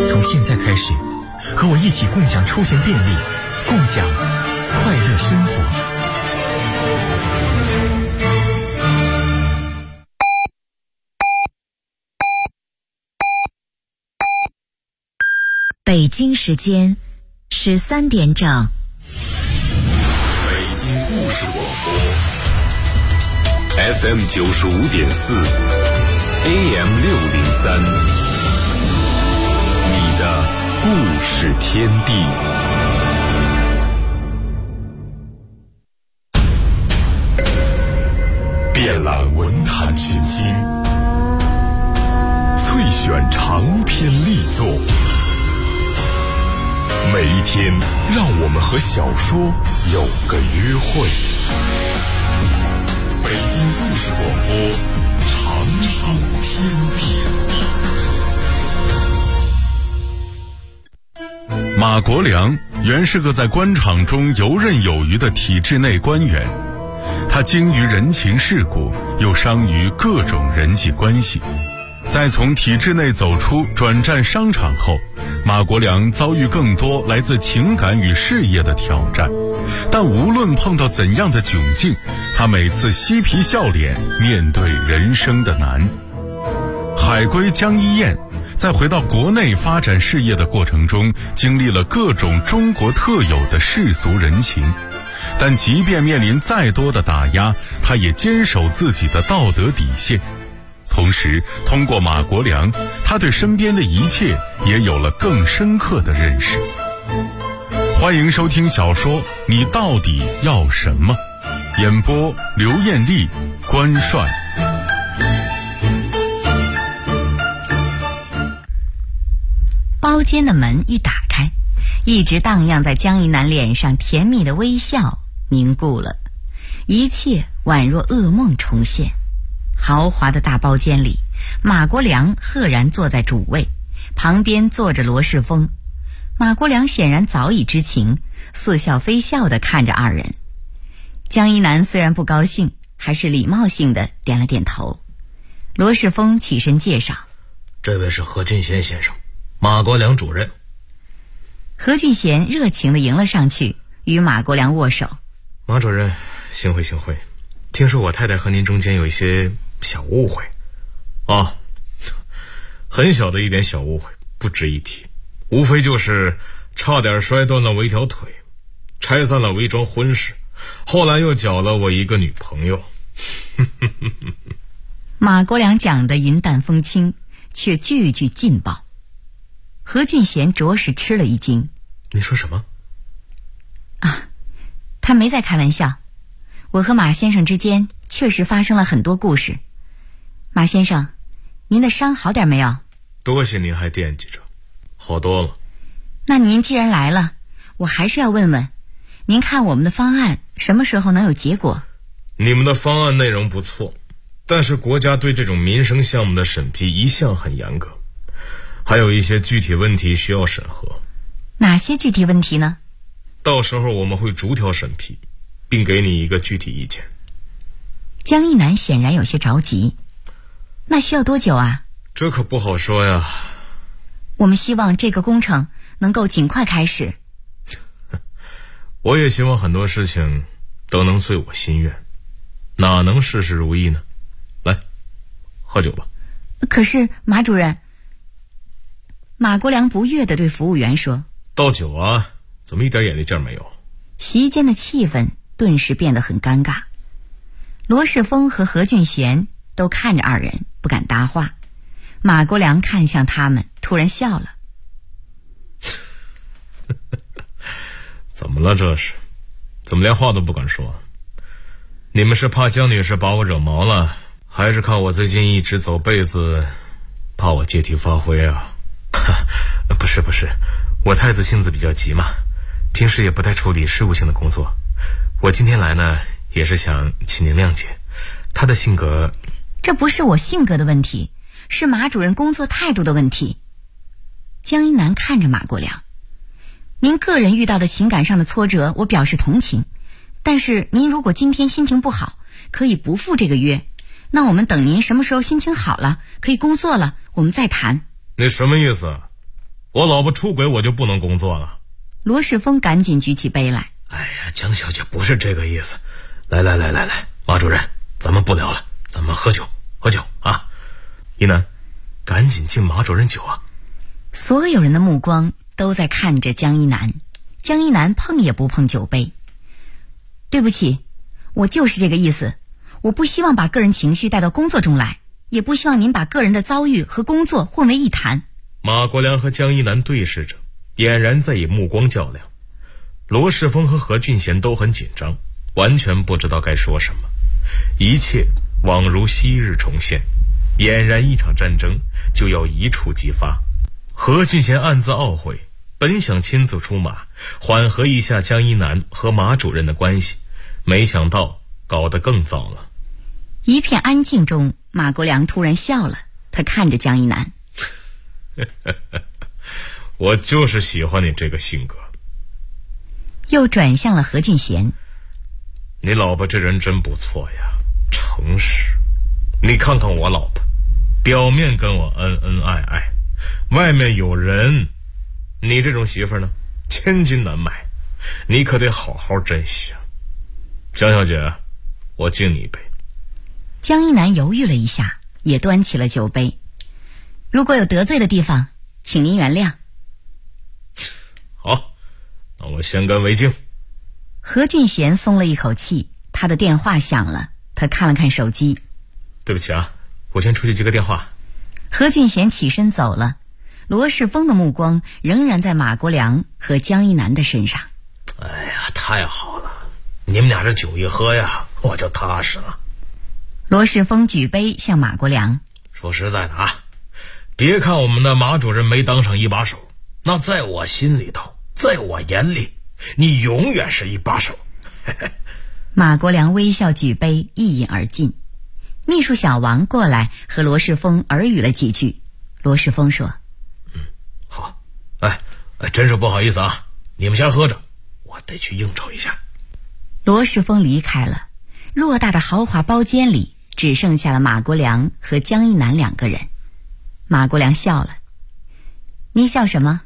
从现在开始，和我一起共享出行便利，共享快乐生活。 北京时间13点整。 北京故事广播 FM 95.4 AM 603，你的故事天地。遍览文坛群星，萃选长篇力作。每一天，让我们和小说有个约会。北京故事广播，长寿天地。马国良原是个在官场中游刃有余的体制内官员，他精于人情世故，又商于各种人际关系。在从体制内走出转战商场后，马国良遭遇更多来自情感与事业的挑战，但无论碰到怎样的窘境，他每次嬉皮笑脸面对人生的难。海归江一燕在回到国内发展事业的过程中，经历了各种中国特有的世俗人情，但即便面临再多的打压，他也坚守自己的道德底线。同时，通过马国良，他对身边的一切也有了更深刻的认识。欢迎收听小说《你到底要什么》，演播刘艳丽、关帅。 包间的门一打开，一直荡漾在江一南脸上甜蜜的微笑凝固了，一切宛若噩梦重现。豪华的大包间里，马国良赫然坐在主位，旁边坐着罗世峰。马国良显然早已知情，似笑非笑地看着二人。江一南虽然不高兴，还是礼貌性地点了点头。罗世峰起身介绍： 这位是何俊贤先生，马国良主任。 何俊贤热情地迎了上去，与马国良握手。 马主任，幸会幸会，听说我太太和您中间有一些小误会啊，很小的一点小误会，不值一提，无非就是差点摔断了我一条腿，拆散了我一桩婚事，后来又搅了我一个女朋友。 马国良讲得云淡风轻，却句句劲爆。何俊贤着实吃了一惊。 你说什么？ 啊，他没在开玩笑，我和马先生之间确实发生了很多故事。马先生，您的伤好点没有？ 多谢您还惦记着，好多了。 那您既然来了，我还是要问问，您看我们的方案什么时候能有结果？ 你们的方案内容不错，但是国家对这种民生项目的审批一向很严格，还有一些具体问题需要审核。 哪些具体问题呢？ 到时候我们会逐条审批，并给你一个具体意见。 江一南显然有些着急。那需要多久啊？ 这可不好说呀。 我们希望这个工程能够尽快开始。 我也希望很多事情都能遂我心愿，哪能事事如意呢？来，喝酒吧。 可是马主任，马国良不悦地对服务员说： 倒酒啊，怎么一点眼力劲儿没有？ 席间的气氛顿时变得很尴尬。罗世峰和何俊贤都看着二人，不敢搭话。马国良看向他们，突然笑了。 怎么了这是？怎么连话都不敢说？你们是怕江女士把我惹毛了，还是看我最近一直走背子，怕我借题发挥啊？不是，我太子性子比较急嘛，平时也不太处理事务性的工作。我今天来呢，也是想请您谅解，他的性格。 这不是我性格的问题，是马主任工作态度的问题。江一南看着马国良，您个人遇到的情感上的挫折，我表示同情。但是您如果今天心情不好，可以不赴这个约。那我们等您什么时候心情好了，可以工作了，我们再谈。 你什么意思？ 我老婆出轨我就不能工作了。 罗世峰赶紧举起杯来。 哎呀，江小姐不是这个意思。来，马主任，咱们不聊了，咱们喝酒啊！一楠，赶紧敬马主任酒啊！ 所有人的目光都在看着江一楠，江一楠碰也不碰酒杯。对不起，我就是这个意思，我不希望把个人情绪带到工作中来，也不希望您把个人的遭遇和工作混为一谈。 马国良和江一楠对视着，俨然在以目光较量。罗世峰和何俊贤都很紧张，完全不知道该说什么，一切宛如昔日重现，俨然一场战争就要一触即发。何俊贤暗自懊悔，本想亲自出马缓和一下江一楠和马主任的关系，没想到搞得更糟了。 一片安静中，马国良突然笑了，他看着江一楠。 我就是喜欢你这个性格。 又转向了何俊贤。 你老婆这人真不错呀，诚实。你看看我老婆，表面跟我恩恩爱爱，外面有人。你这种媳妇呢，千金难买，你可得好好珍惜啊。江小姐，我敬你一杯。 江一楠犹豫了一下，也端起了酒杯。如果有得罪的地方，请您原谅。 好，那我先干为敬。 何俊贤松了一口气，他的电话响了，他看了看手机。 对不起啊，我先出去接个电话。 何俊贤起身走了，罗世峰的目光仍然在马国良和江一楠的身上。 哎呀，太好了，你们俩这酒一喝呀，我就踏实了。 罗世峰举杯向马国良。 说实在的啊，别看我们的马主任没当上一把手，那在我心里头，在我眼里，你永远是一把手。 马国良微笑举杯，一饮而尽。秘书小王过来和罗世峰耳语了几句。罗世峰说： 好。真是不好意思啊，你们先喝着，我得去应酬一下。 罗世峰离开了，偌大的豪华包间里只剩下了马国良和江一楠两个人。马国良笑了。你笑什么？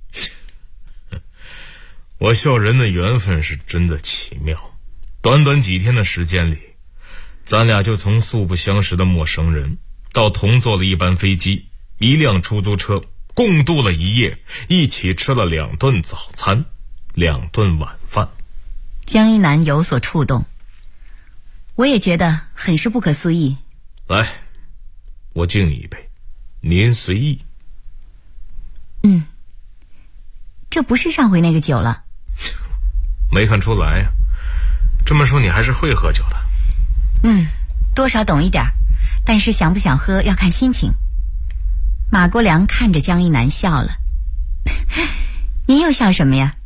我笑人的缘分是真的奇妙，短短几天的时间里，咱俩就从素不相识的陌生人到同坐了一班飞机，一辆出租车，共度了一夜，一起吃了2顿早餐，2顿晚饭。 江一楠有所触动。我也觉得很是不可思议。 来，我敬你一杯，您随意。 这不是上回那个酒了。 没看出来呀，这么说你还是会喝酒的。 多少懂一点，但是想不想喝要看心情。马国良看着江一楠笑了。你又笑什么呀？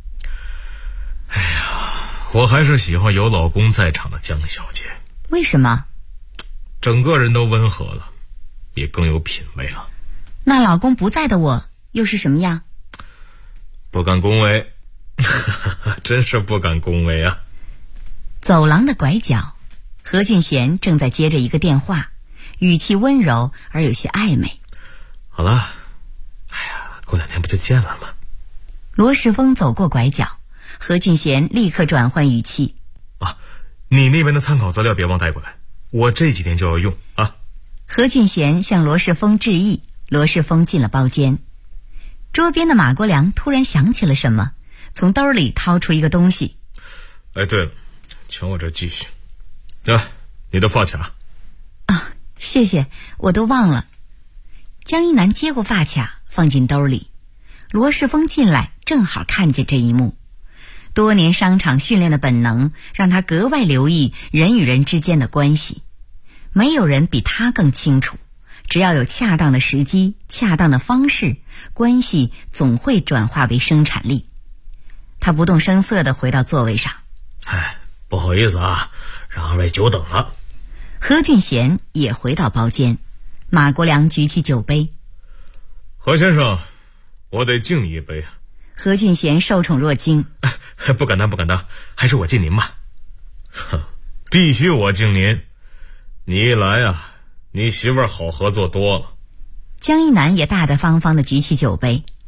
我还是喜欢有老公在场的江小姐。 为什么？ 整个人都温和了，也更有品味了。 那老公不在的我又是什么样？ 不敢恭维。真是不敢恭维啊。 走廊的拐角，何俊贤正在接着一个电话，语气温柔而有些暧昧。 好了，过2天不就见了吗？ 罗世峰走过拐角，何俊贤立刻转换语气。 你那边的参考资料别忘带过来，我这几天就要用啊。 何俊贤向罗世峰致意，罗世峰进了包间。桌边的马国良突然想起了什么，从兜里掏出一个东西。 对了，瞧我这记性。你的发卡。 谢谢，我都忘了。江一楠接过发卡放进兜里。罗世峰进来正好看见这一幕。多年商场训练的本能让他格外留意人与人之间的关系。没有人比他更清楚，只要有恰当的时机、恰当的方式，关系总会转化为生产力。他不动声色地回到座位上。 不好意思啊，让2位久等了。 何俊贤也回到包间。马国良举起酒杯。 何先生，我得敬你一杯。 何俊贤受宠若惊。 不敢当，还是我敬您吧。必须我敬您。你一来啊，你媳妇儿好合作多了。 江一楠也大大方方地举起酒杯。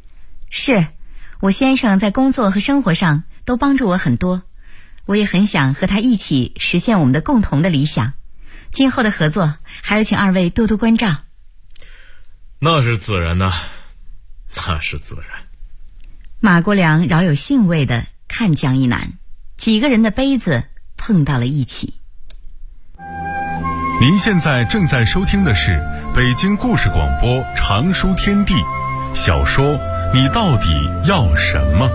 是，我先生在工作和生活上都帮助我很多，我也很想和他一起实现我们的共同的理想。今后的合作还有请二位多多关照。 那是自然的，那是自然。 马国良饶有兴味地看江一南，几个人的杯子碰到了一起。 您现在正在收听的是北京故事广播长书天地小说《你到底要什么》。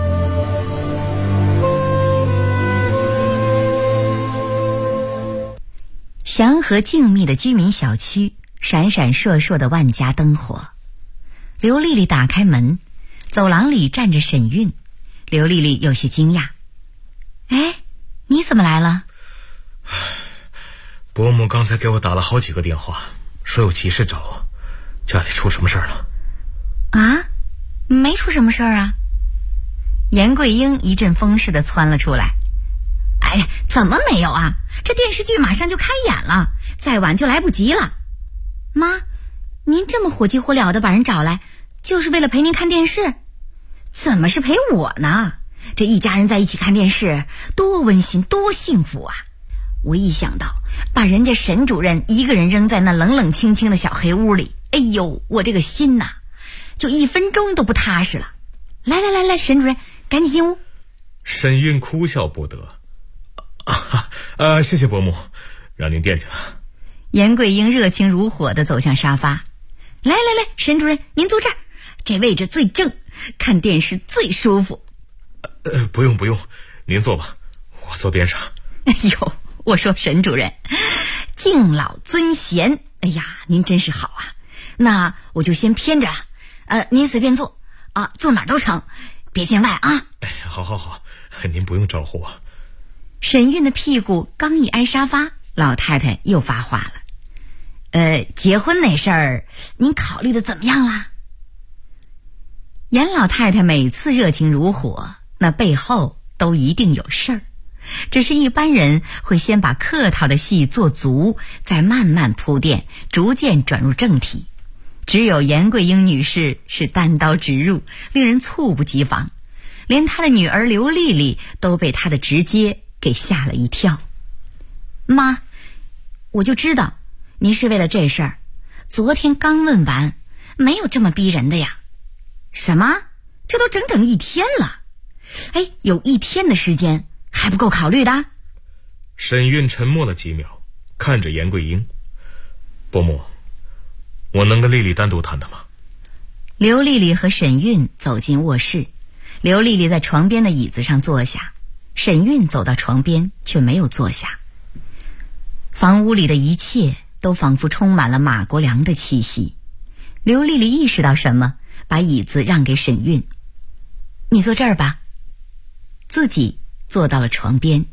祥和静谧的居民小区，闪闪烁烁的万家灯火。刘丽丽打开门，走廊里站着沈韵。刘丽丽有些惊讶：“哎，你怎么来了？” 伯母刚才给我打了好几个电话，说有急事找我，家里出什么事儿了？ 啊，没出什么事儿啊。严桂英一阵风似的窜了出来：“哎呀，怎么没有啊？这电视剧马上就开演了，再晚就来不及了。妈，您这么火急火燎的把人找来，就是为了陪您看电视？怎么是陪我呢？这一家人在一起看电视，多温馨多幸福啊！我一想到把人家沈主任一个人扔在那冷冷清清的小黑屋里，哎呦，我这个心呐，就1分钟都不踏实了。来，沈主任，赶紧进屋。” 沈韵哭笑不得：“谢谢伯母，让您惦记了。” 严桂英热情如火地走向沙发：“来，沈主任，您坐这儿，这位置最正，看电视最舒服。” 不用，您坐吧，我坐边上。 哎呦，我说沈主任，敬老尊贤，哎呀，您真是好啊。那我就先偏着了，您随便坐啊，坐哪儿都成，别见外啊。 哎呀，好，您不用招呼我。 沈韵的屁股刚一挨沙发，老太太又发话了：“结婚那事儿，您考虑的怎么样啦？”严老太太每次热情如火，那背后都一定有事儿，只是一般人会先把客套的戏做足，再慢慢铺垫，逐渐转入正题。只有严桂英女士是单刀直入，令人猝不及防，连她的女儿刘丽丽都被她的直接给吓了一跳。“妈，我就知道您是为了这事儿，昨天刚问完，没有这么逼人的呀。”“什么？这都整整1天了。哎，有1天的时间还不够考虑的？” 沈韵沉默了几秒，看着严桂英：“伯母，我能跟丽丽单独谈谈吗？” 刘丽丽和沈韵走进卧室，刘丽丽在床边的椅子上坐下，沈韵走到床边却没有坐下。房屋里的一切都仿佛充满了马国良的气息。刘丽丽意识到什么，把椅子让给沈韵：“你坐这儿吧。”自己坐到了床边。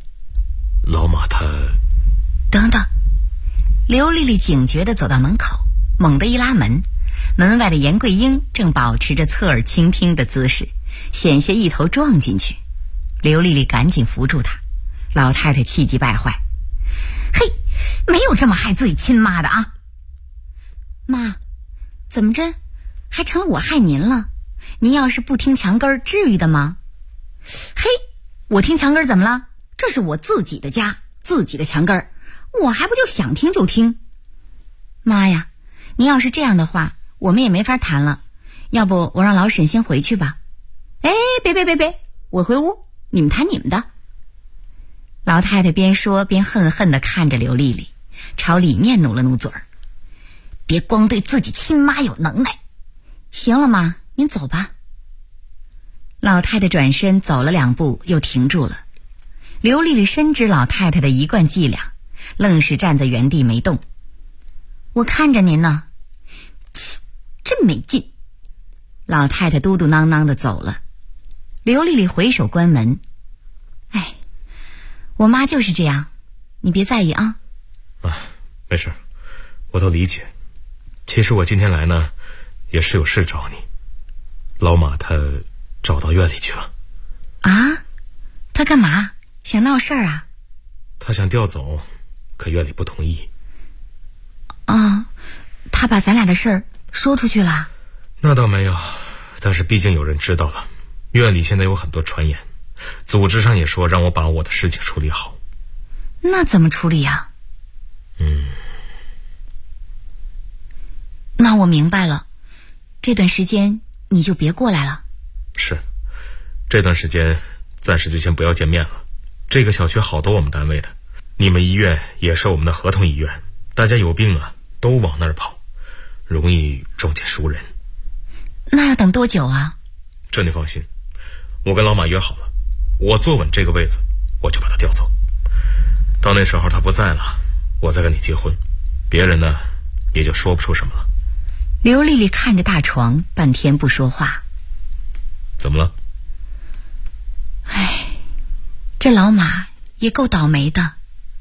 “老马他……”“ 等等。”刘丽丽警觉地走到门口，猛地一拉门，门外的严桂英正保持着侧耳倾听的姿势，险些一头撞进去。刘丽丽赶紧扶住她，老太太气急败坏：“嘿，没有这么害自己亲妈的啊！妈，怎么着，还成了我害您了？您要是不听墙根儿，至于的吗？嘿，我听墙根儿怎么了？这是我自己的家，自己的墙根儿，我还不就想听就听？妈呀，您要是这样的话，我们也没法谈了。要不我让老沈先回去吧？”“哎，别，我回屋，你们谈你们的。”老太太边说边恨恨地看着刘丽丽，朝里面努了努嘴儿：“别光对自己亲妈有能耐。行了妈，您走吧。”老太太转身走了2步，又停住了。刘丽丽深知老太太的一贯伎俩，愣是站在原地没动。“我看着您呢。”“真没劲。”老太太嘟嘟囔囔地走了。刘丽丽回手关门：“哎，我妈就是这样，你别在意啊。”“ 没事，我都理解。其实我今天来呢，也是有事找你。老马他找到院里去了。”“ 啊？他干嘛？想闹事儿啊？”“ 他想调走，可院里不同意。”“ 啊，他把咱俩的事儿说出去了？”“ 那倒没有， 但是毕竟有人知道了，院里现在有很多传言，组织上也说让我把我的事情处理好。 那怎么处理呀？那我明白了，这段时间你就别过来了。 是，这段时间暂时就先不要见面了。这个小区好多我们单位的，你们医院也是我们的合同医院，大家有病啊都往那儿跑，容易撞见熟人。 那要等多久啊？ 这你放心，我跟老马约好了，我坐稳这个位子，我就把他调走。到那时候他不在了，我再跟你结婚，别人呢也就说不出什么了。 刘丽丽看着大床，半天不说话。 怎么了？ 这老马也够倒霉的。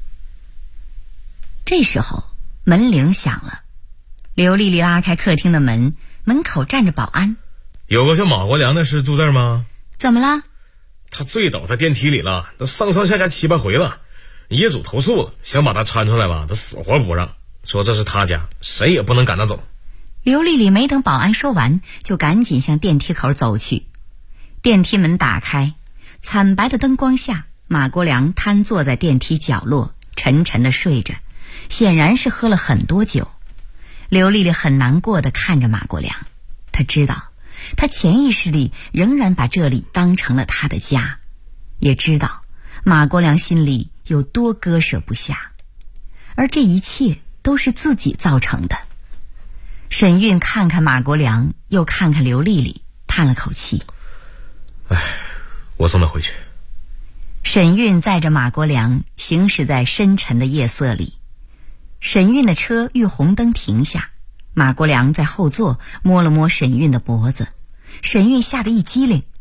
这时候门铃响了，刘丽丽拉开客厅的门，门口站着保安。 有个叫马国良的是住这儿吗？ 怎么了？ 他醉倒在电梯里了，都上上下下7、8回了。业主投诉了，想把他搀出来吧，他死活不让，说这是他家，谁也不能赶他走。 刘丽丽没等保安说完，就赶紧向电梯口走去。电梯门打开，惨白的灯光下，马国良瘫坐在电梯角落，沉沉地睡着，显然是喝了很多酒。刘丽丽很难过地看着马国良，她知道他潜意识里仍然把这里当成了他的家，也知道马国良心里有多割舍不下，而这一切都是自己造成的。沈韵看看马国良，又看看刘丽丽，叹了口气。 我送他回去。 沈韵载着马国良行驶在深沉的夜色里。沈韵的车遇红灯停下，马国良在后座摸了摸沈韵的脖子，沈韵吓得一激灵。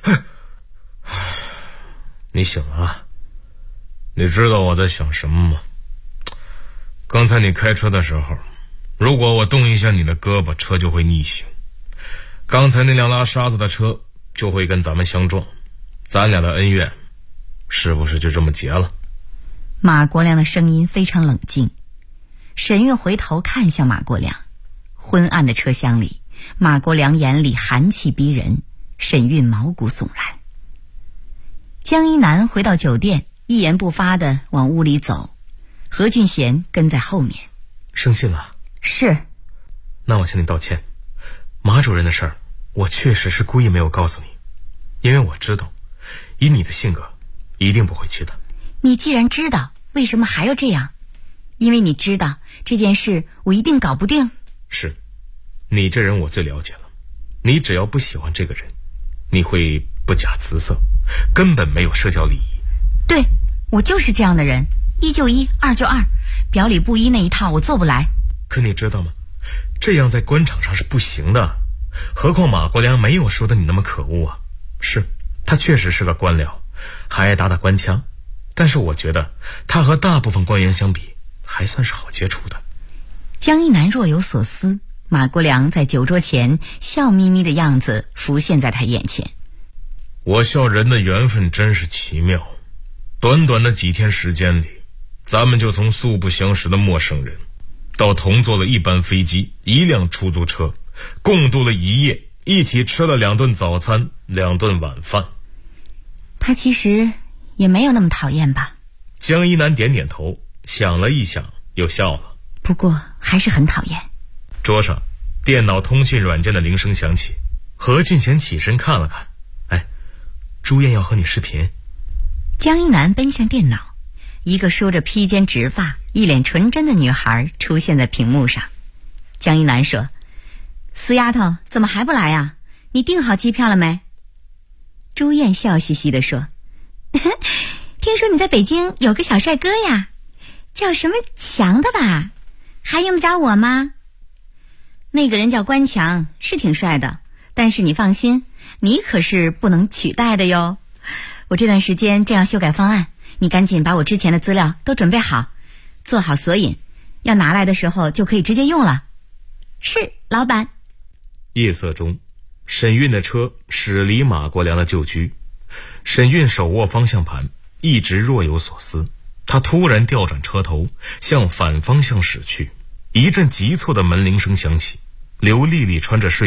你醒了啊？你知道我在想什么吗？刚才你开车的时候，如果我动一下你的胳膊，车就会逆行，刚才那辆拉沙子的车就会跟咱们相撞，咱俩的恩怨是不是就这么结了？ 马国良的声音非常冷静。沈韵回头看向马国良，昏暗的车厢里，马国良眼里寒气逼人，沈韵毛骨悚然。江一南回到酒店，一言不发地往屋里走，何俊贤跟在后面。 生气了？ 是。 那我向你道歉，马主任的事儿我确实是故意没有告诉你，因为我知道以你的性格一定不会去的。 你既然知道，为什么还要这样？因为你知道这件事我一定搞不定。 是，你这人我最了解了，你只要不喜欢这个人，你会不假辞色，根本没有社交礼仪。 对，我就是这样的人，一就一，二就二，表里不一那一套我做不来。 可你知道吗？这样在官场上是不行的，何况马国良没有说的你那么可恶啊。是，他确实是个官僚，还爱打打官腔，但是我觉得他和大部分官员相比还算是好接触的。 江一南若有所思，马国良在酒桌前笑眯眯的样子浮现在他眼前。 我笑人的缘分真是奇妙，短短的几天时间里，咱们就从素不相识的陌生人到同坐了一班飞机、1辆出租车，共度了一夜，一起吃了2顿早餐、2顿晚饭。 他其实也没有那么讨厌吧？ 江一南点点头，想了一想又笑了。 不过还是很讨厌。 桌上电脑通讯软件的铃声响起，何俊贤起身看了看，朱燕要和你视频。 江一南奔向电脑，一个梳着披肩直发、一脸纯真的女孩出现在屏幕上。江一南说：“死丫头，怎么还不来呀？你订好机票了没？”朱燕笑嘻嘻地说：“听说你在北京有个小帅哥呀，叫什么强的吧？还用得着我吗？”那个人叫关强，是挺帅的，但是你放心，你可是不能取代的哟。我这段时间正要修改方案，你赶紧把我之前的资料都准备好，做好索引，要拿来的时候就可以直接用了。是，老板。 夜色中，沈韵的车驶离马国良的旧居，沈韵手握方向盘，一直若有所思。他突然调转车头，向反方向驶去。一阵急促的门铃声响起，刘丽丽穿着睡衣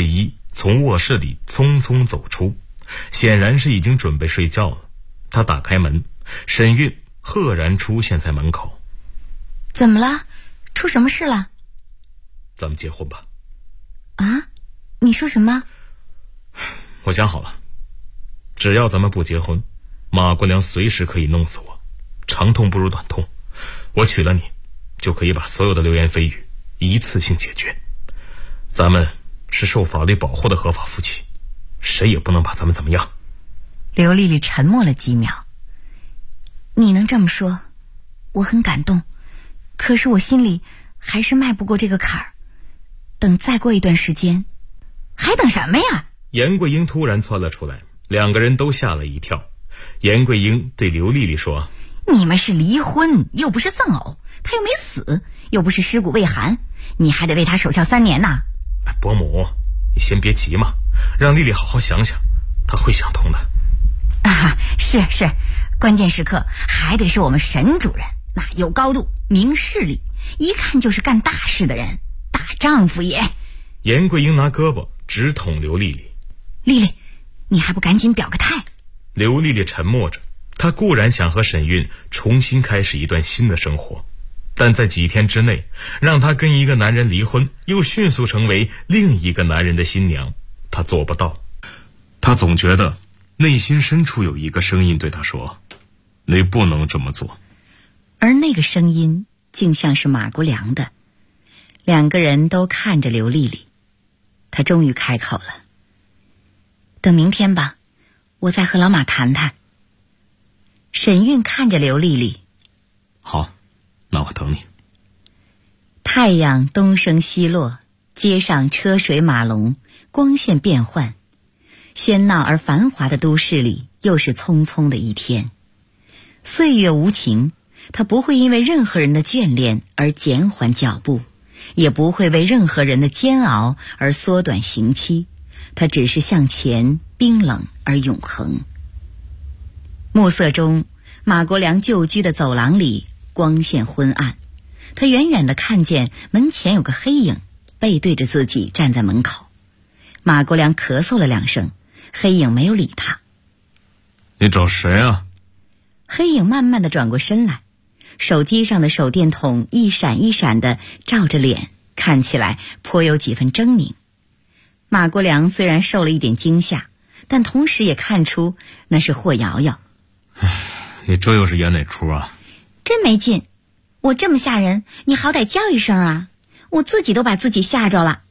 从卧室里匆匆走出，显然是已经准备睡觉了。他打开门，沈韵赫然出现在门口。 怎么了？出什么事了？ 咱们结婚吧。 啊？你说什么？ 我想好了，只要咱们不结婚，马国良随时可以弄死我，长痛不如短痛。我娶了你，就可以把所有的流言蜚语一次性解决。咱们是受法律保护的合法夫妻，谁也不能把咱们怎么样。 刘丽丽沉默了几秒。你能这么说，我很感动，可是我心里还是迈不过这个坎儿。等再过一段时间。还等什么呀？ 严桂英突然窜了出来，两个人都吓了一跳。严桂英对刘丽丽说： 你们是离婚，又不是丧偶，他又没死，又不是尸骨未寒，你还得为他守孝3年呢。 伯母，你先别急嘛，让丽丽好好想想，她会想通的。 是，关键时刻还得是我们沈主任，那有高度，明事理，一看就是干大事的人，大丈夫也。 严桂英拿胳膊直捅刘丽丽。 丽丽，你还不赶紧表个态？ 刘丽丽沉默着，她固然想和沈韵重新开始一段新的生活，但在几天之内让她跟一个男人离婚，又迅速成为另一个男人的新娘，她做不到。她总觉得内心深处有一个声音对她说，你不能这么做。 而那个声音竟像是马国良的。两个人都看着刘丽丽，她终于开口了：等明天吧，我再和老马谈谈。沈韵看着刘丽丽： 好，那我等你。 太阳东升西落，街上车水马龙，光线变幻，喧闹而繁华的都市里又是匆匆的一天。岁月无情，它不会因为任何人的眷恋而减缓脚步，也不会为任何人的煎熬而缩短刑期，它只是向前，冰冷而永恒。暮色中，马国良旧居的走廊里光线昏暗，他远远地看见门前有个黑影背对着自己站在门口。马国良咳嗽了2声，黑影没有理他。 你找谁啊？ 黑影慢慢地转过身来，手机上的手电筒一闪一闪地照着脸，看起来颇有几分狰狞。马国良虽然受了一点惊吓，但同时也看出那是霍瑶瑶。 你这又是演哪出啊？ 真没劲，我这么吓人，你好歹叫一声啊，我自己都把自己吓着了。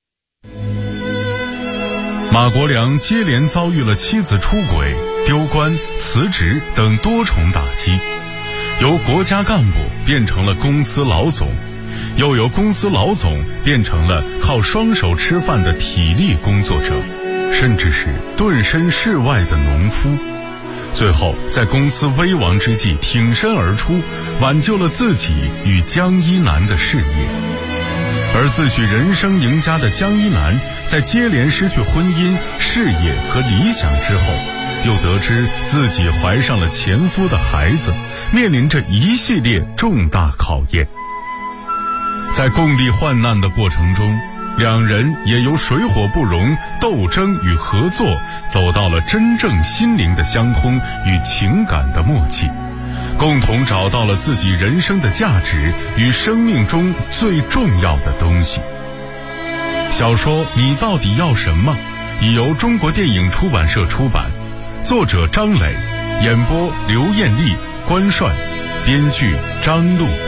马国良接连遭遇了妻子出轨、丢官、辞职等多重打击，由国家干部变成了公司老总，又由公司老总变成了靠双手吃饭的体力工作者，甚至是顿身事外的农夫。最后在公司危亡之际挺身而出，挽救了自己与江一南的事业。而自诩人生赢家的江一南，在接连失去婚姻、事业和理想之后，又得知自己怀上了前夫的孩子，面临着一系列重大考验。在共历患难的过程中，两人也由水火不容、斗争与合作，走到了真正心灵的相通与情感的默契，共同找到了自己人生的价值与生命中最重要的东西。小说《你到底要什么》已由中国电影出版社出版，作者张磊，演播刘艳丽、关帅，编剧张璐。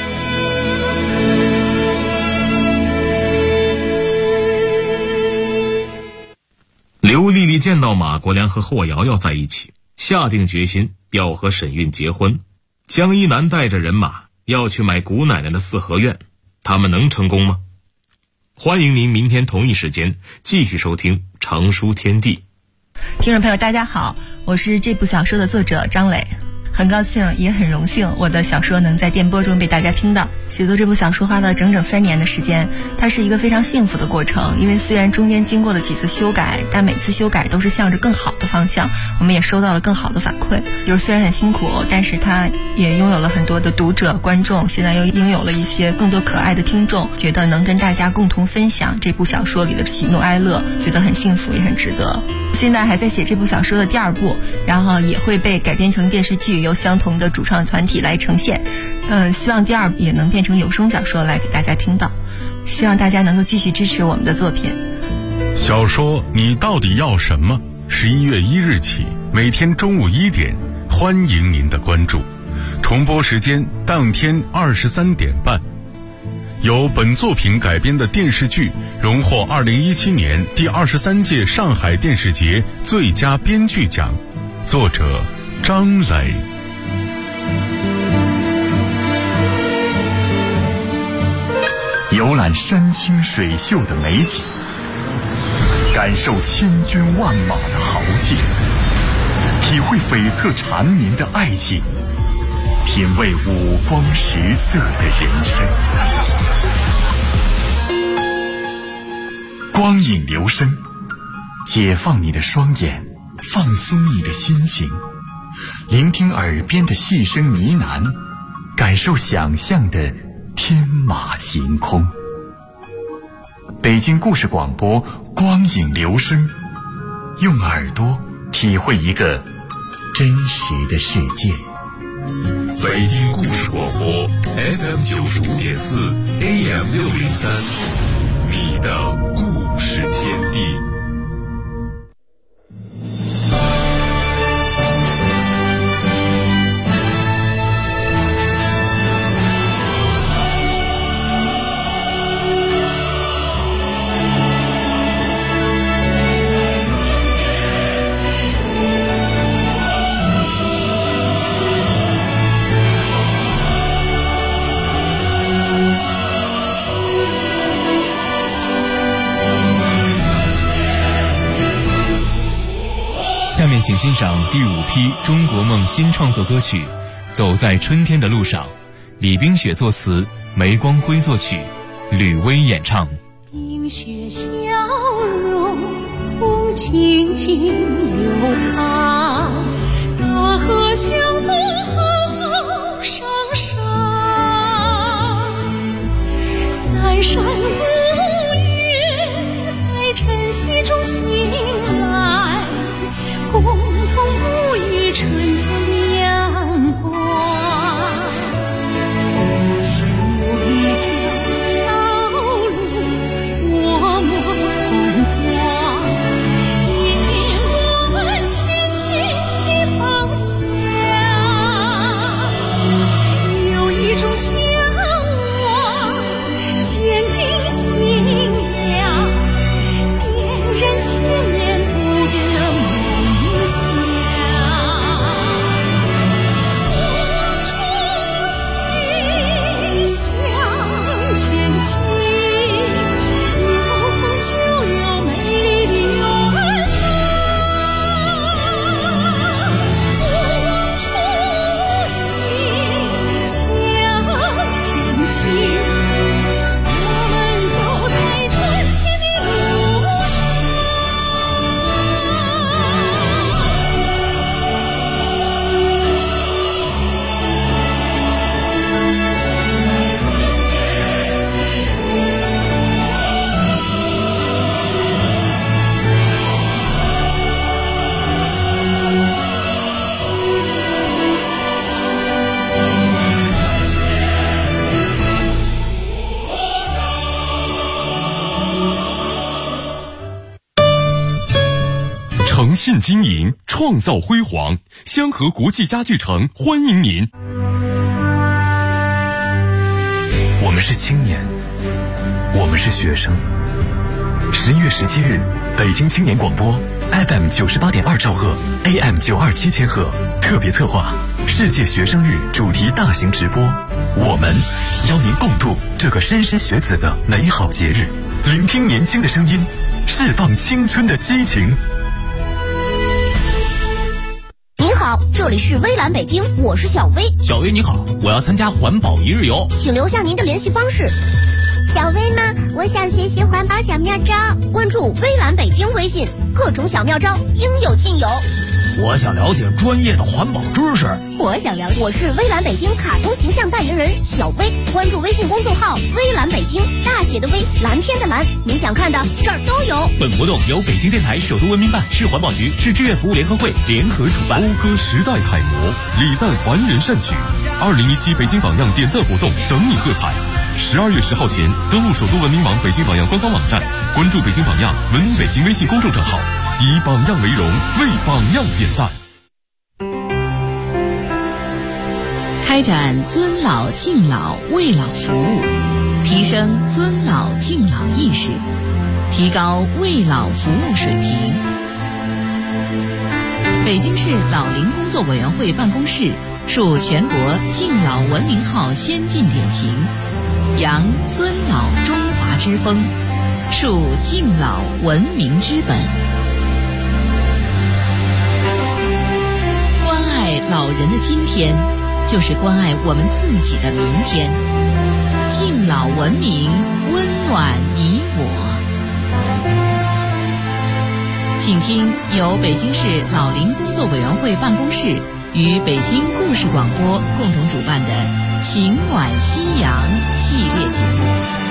刘丽丽见到马国良和霍瑶瑶在一起，下定决心要和沈韵结婚。江一南带着人马要去买姑奶奶的四合院，他们能成功吗？欢迎您明天同一时间继续收听长书天地。 听众朋友大家好，我是这部小说的作者张磊。 很高兴也很荣幸我的小说能在电波中被大家听到。写作这部小说花了整整3年的时间，它是一个非常幸福的过程，因为虽然中间经过了几次修改，但每次修改都是向着更好的方向，我们也收到了更好的反馈。就是虽然很辛苦，但是它也拥有了很多的读者观众，现在又拥有了一些更多可爱的听众，觉得能跟大家共同分享这部小说里的喜怒哀乐，觉得很幸福也很值得。现在还在写这部小说的第2部，然后也会被改编成电视剧，由相同的主创团体来呈现。希望第2部也能变成有声小说来给大家听到，希望大家能够继续支持我们的作品。 小说你到底要什么？11月1日起，每天中午1点，欢迎您的关注。重播时间当天23点半。由本作品改编的电视剧荣获2017年第23届上海电视节最佳编剧奖，作者张磊。 游览山清水秀的美景，感受千军万马的豪气，体会悱恻缠绵的爱情，品味五光十色的人生。光影留声，解放你的双眼，放松你的心情，聆听耳边的细声呢喃，感受想象的天马行空。北京故事广播，光影留声，用耳朵体会一个真实的世界。 北京故事广播 FM 95.4 AM 603，你的故事天地。 下面请欣赏第5批中国梦新创作歌曲《走在春天的路上》，李冰雪作词，梅光辉作曲，吕薇演唱。 冰雪消融，风轻轻流淌，大河向东浩浩汤汤，三山如月在晨曦中醒来，共同沐浴春天的阳光。有一条道路多么宽广，引领我们前行的方向。有一种向往，坚定信仰，点燃千年不变的梦想。向前进，有梦就有美丽的远方。初心向前进，我们走在春天的路诚信经营，创造辉煌。香河国际家具城欢迎您。 我们是青年，我们是学生。11月17日，北京青年广播 FM 98.2兆赫 AM 927千赫特别策划世界学生日主题大型直播，我们邀您共度这个莘莘学子的美好节日，聆听年轻的声音，释放青春的激情。 您好，这这里是微蓝北京，我是小薇。 小薇你好，我要参加环保一日游， 请留下您的联系方式。 小薇吗？我想学习环保小妙招， 关注微蓝北京微信，各种小妙招应有尽有。 我想了解专业的环保知识， 我想了解。我是微蓝北京卡通形象代言人小薇，关注微信公众号微蓝北京，大写的微，蓝天的蓝，你想看的这儿都有。 本活动由北京电台首都文明办、市环保局、市志愿服务联合会联合主办。 讴歌时代楷模，礼赞凡人善举，2017北京榜样点赞活动等你喝彩。12月10号前登录首都文明网北京榜样官方网站，关注北京榜样文明北京微信公众账号，以榜样为荣，为榜样点赞。 开展尊老敬老为老服务，提升尊老敬老意识，提高为老服务水平。北京市老龄工作委员会办公室树全国敬老文明号先进典型，扬尊老中华之风，树敬老文明之本。关爱老人的今天，就是关爱我们自己的明天。敬老文明，温暖你我。请听由北京市老龄工作委员会办公室与北京故事广播共同主办的情暖夕阳系列节目。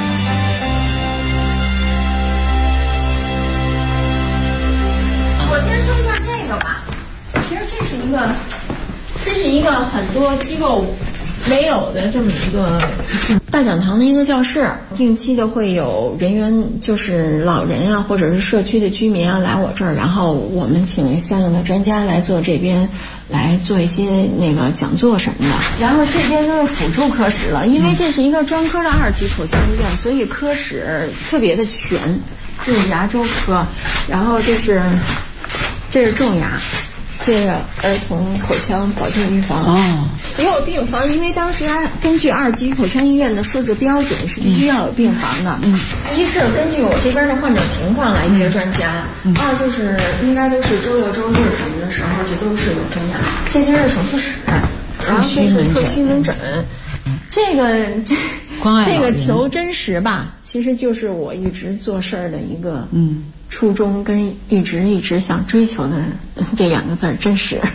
我先说一下这个吧，其实这是一个很多机构没有的这么一个大讲堂的一个教室，定期的会有人员，就是老人啊，或者是社区的居民啊来我这儿，然后我们请相应的专家来做这边来做一些那个讲座什么的。然后这边都是辅助科室了，因为这是一个专科的2级口腔医院，所以科室特别的全。这是牙周科，然后这是种牙，这个儿童口腔保健预防。也有病房，因为当时根据2级口腔医院的设置标准是必须要有病房的。一是根据我这边的患者情况来约专家，二就是应该都是周六周日什么的时候就都是有专家。这边是手术室，然后这是特需门诊。这个求真实吧，其实就是我一直做事儿的一个初衷跟一直想追求的这2个字，真实。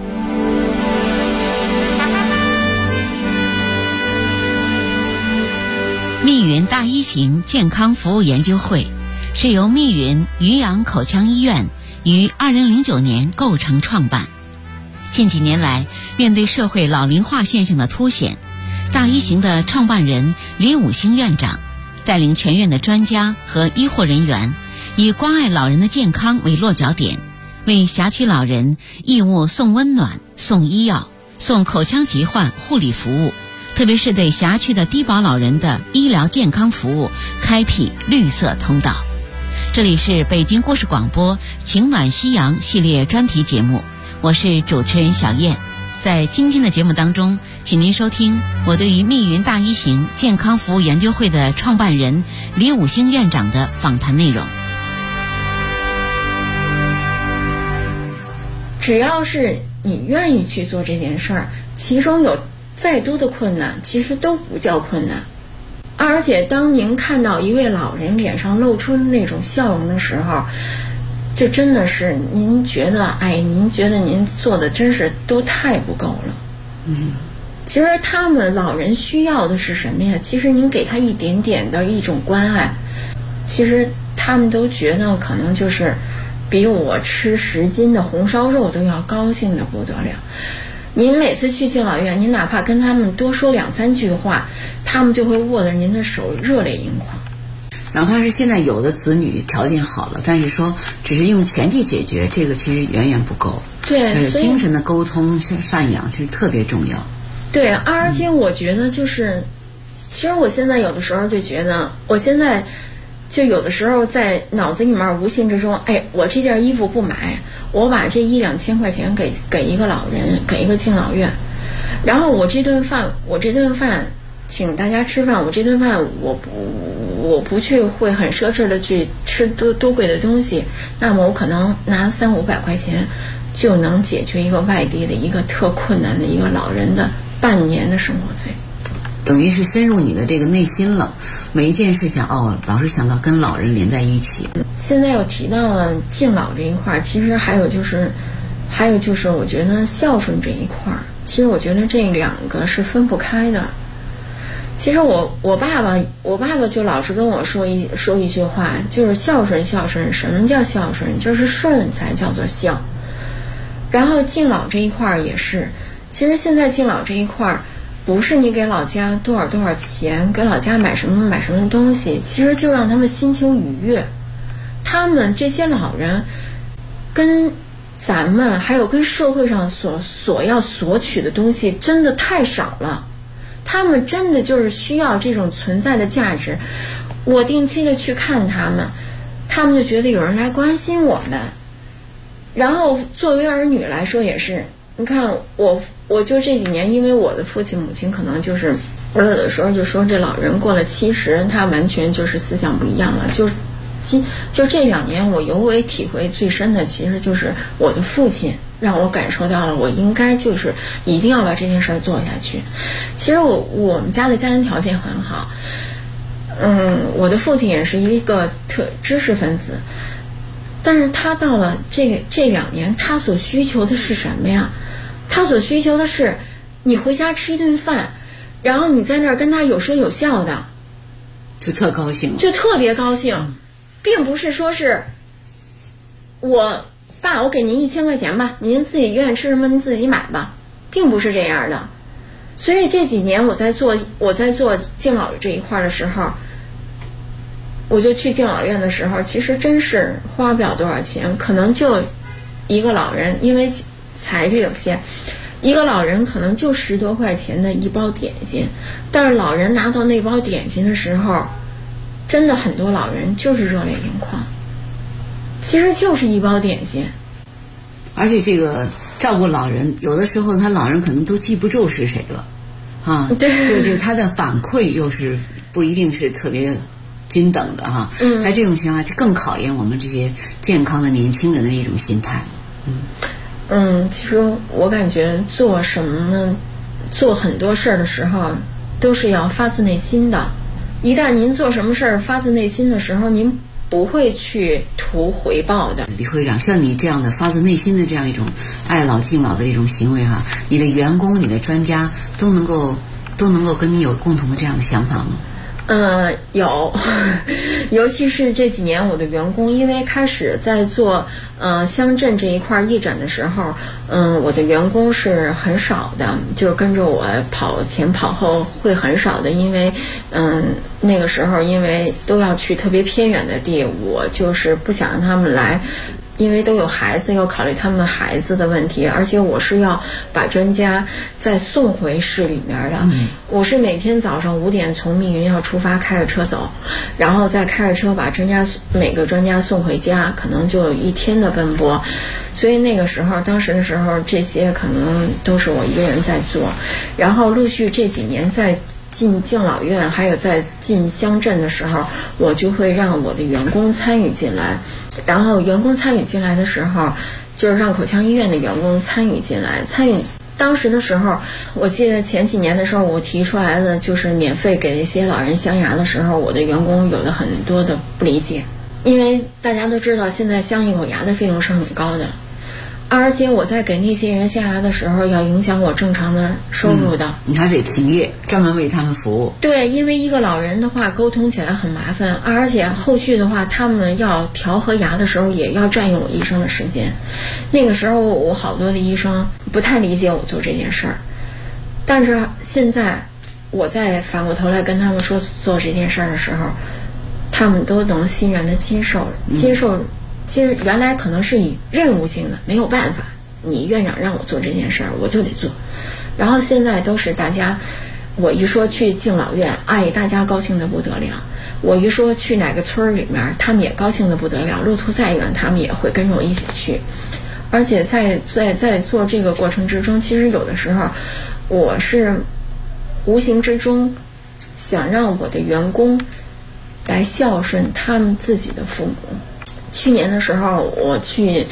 密云大一型健康服务研究会是由密云渔阳口腔医院于2009年构成创办。近几年来，面对社会老龄化现象的凸显，大一型的创办人李武兴院长带领全院的专家和医护人员，以关爱老人的健康为落脚点，为辖区老人义务送温暖、送医药、送口腔疾患护理服务，特别是对辖区的低保老人的医疗健康服务开辟绿色通道。这里是北京故事广播情暖夕阳系列专题节目，我是主持人小燕。在今天的节目当中，请您收听我对于密云大一型健康服务研究会的创办人李武兴院长的访谈内容。 只要是你愿意去做这件事儿，其中有再多的困难其实都不叫困难。而且当您看到一位老人脸上露出那种笑容的时候，就真的是您觉得您做的真是都太不够了。其实他们老人需要的是什么呀？其实您给他一点点的一种关爱，其实他们都觉得可能就是比我吃10斤的红烧肉都要高兴的不得了。您每次去敬老院，您哪怕跟他们多说2-3句话，他们就会握着您的手热泪盈眶。 哪怕是现在有的子女条件好了，但是说只是用钱去解决，这个其实远远不够。 对， 所以精神的沟通赡养是特别重要。 对，而且我觉得就是，其实我现在有的时候就觉得，我现在就有的时候在脑子里面无形之中，我这件衣服不买，我把这1-2千块钱给一个老人，给一个敬老院，然后我这顿饭请大家吃饭，我这顿饭我不去会很奢侈的去吃多贵的东西，那么我可能拿300-500块钱就能解决一个外地的一个特困难的一个老人的半年的生活费。 等于是深入你的这个内心了，每一件事情老是想到跟老人连在一起。 现在又提到了敬老这一块，其实还有就是我觉得孝顺这一块，其实我觉得这两个是分不开的。其实我爸爸就老是跟我说一句话，就是孝顺。什么叫孝顺？就是顺才叫做孝。然后敬老这一块也是，其实现在敬老这一块不是你给老家多少钱，给老家买什么东西，其实就让他们心情愉悦。他们这些老人跟咱们还有跟社会上所要索取的东西真的太少了，他们真的就是需要这种存在的价值。我定期的去看他们，他们就觉得有人来关心我们。然后作为儿女来说也是，你看我就这几年，因为我的父亲母亲可能就是我有的时候就说这老人过了70，他完全就是思想不一样了。就这2年我尤为体会最深的，其实就是我的父亲让我感受到了，我应该就是一定要把这件事做下去。其实我们家的家庭条件很好，我的父亲也是一个知识分子，但是他到了这2年，他所需求的是什么呀？他所需求的是你回家吃一顿饭，然后你在那儿跟他有说有笑的， 就特高兴， 就特别高兴，并不是说是我给您1000块钱吧，您自己愿意吃什么您自己买吧，并不是这样的。所以这几年我在做敬老这一块的时候，我就去敬老院的时候，其实真是花不了多少钱，可能就一个老人，因为财力有限，一个老人可能就10多块钱的一包点心，但是老人拿到那包点心的时候，真的很多老人就是热泪盈眶，其实就是一包点心。 而且这个照顾老人，有的时候他老人可能都记不住是谁了，对，就他的反馈又是不一定是特别均等的哈。在这种情况下，更考验我们这些健康的年轻人的一种心态。 其实我感觉做很多事儿的时候，都是要发自内心的。一旦您做什么事儿发自内心的时候，您不会去图回报的。 李会长，像你这样的发自内心的这样一种爱老敬老的一种行为哈，你的员工、你的专家都能够跟你有共同的这样的想法吗？ 有，尤其是这几年我的员工，因为开始在做乡镇这一块义诊的时候，我的员工是很少的，就是跟着我跑前跑后会很少的，因为那个时候因为都要去特别偏远的地，我就是不想让他们来。因为都有孩子，要考虑他们孩子的问题，而且我是要把专家再送回市里面的。我是每天早上5点从密云要出发，开着车走，然后再开着车把每个专家送回家，可能就有1天的奔波。所以当时的时候，这些可能都是我一个人在做。然后陆续这几年在进敬老院，还有在进乡镇的时候，我就会让我的员工参与进来。然后员工参与进来的时候，就是让口腔医院的员工参与进来。当时的时候，我记得前几年的时候，我提出来的就是免费给一些老人镶牙的时候，我的员工有的很多的不理解，因为大家都知道现在镶一口牙的费用是很高的。而且我在给那些人镶牙的时候，要影响我正常的收入的。 你还得停业，专门为他们服务。 对，因为一个老人的话，沟通起来很麻烦，而且后续的话，他们要调和牙的时候，也要占用我医生的时间。那个时候，我好多的医生不太理解我做这件事儿，但是现在我再反过头来跟他们说做这件事儿的时候，他们都能欣然的接受。其实原来可能是以任务性的，没有办法，你院长让我做这件事儿，我就得做。然后现在都是大家，我一说去敬老院，大家高兴的不得了；我一说去哪个村里面，他们也高兴的不得了。路途再远，他们也会跟着我一起去。而且在做这个过程之中，其实有的时候我是无形之中想让我的员工来孝顺他们自己的父母。去年的时候，我去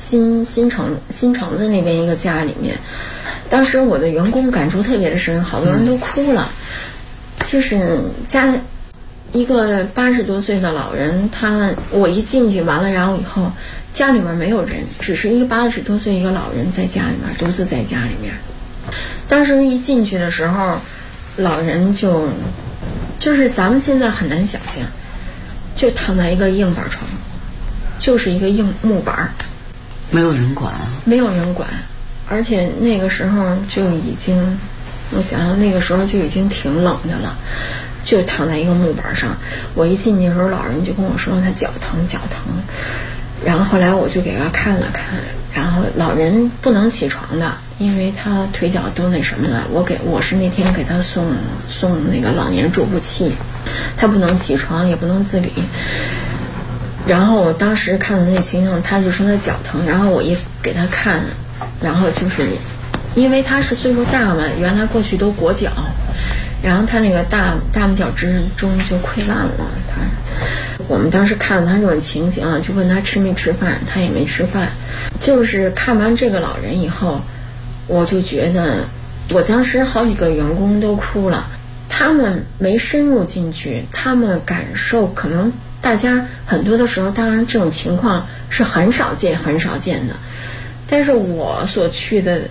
新城子那边一个家里面，当时我的员工感触特别的深，好多人都哭了。就是家一个80多岁的老人，我一进去完了，然后以后家里面没有人，只是一个80多岁一个老人在家里面，独自在家里面。当时一进去的时候，老人就是咱们现在很难想象，就躺在一个硬板床，就是一个硬木板， 没有人管， 没有人管，而且那个时候就已经，我想想那个时候就已经挺冷的了，就躺在一个木板上。我一进去的时候，老人就跟我说他脚疼，然后后来我就给他看了看，然后老人不能起床的，因为他腿脚都那什么了。我是那天给他送那个老年助步器，他不能起床，也不能自理。然后我当时看到那情况，他就说他脚疼，然后我一给他看，然后就是因为他是岁数大嘛，原来过去都裹脚，然后他那个大拇脚趾中就溃烂了。我们当时看到他这种情形啊，就问他吃没吃饭，他也没吃饭。就是看完这个老人以后，我就觉得，我当时好几个员工都哭了，他们没深入进去，他们感受可能大家很多的时候，当然这种情况是很少见的，但是我所去的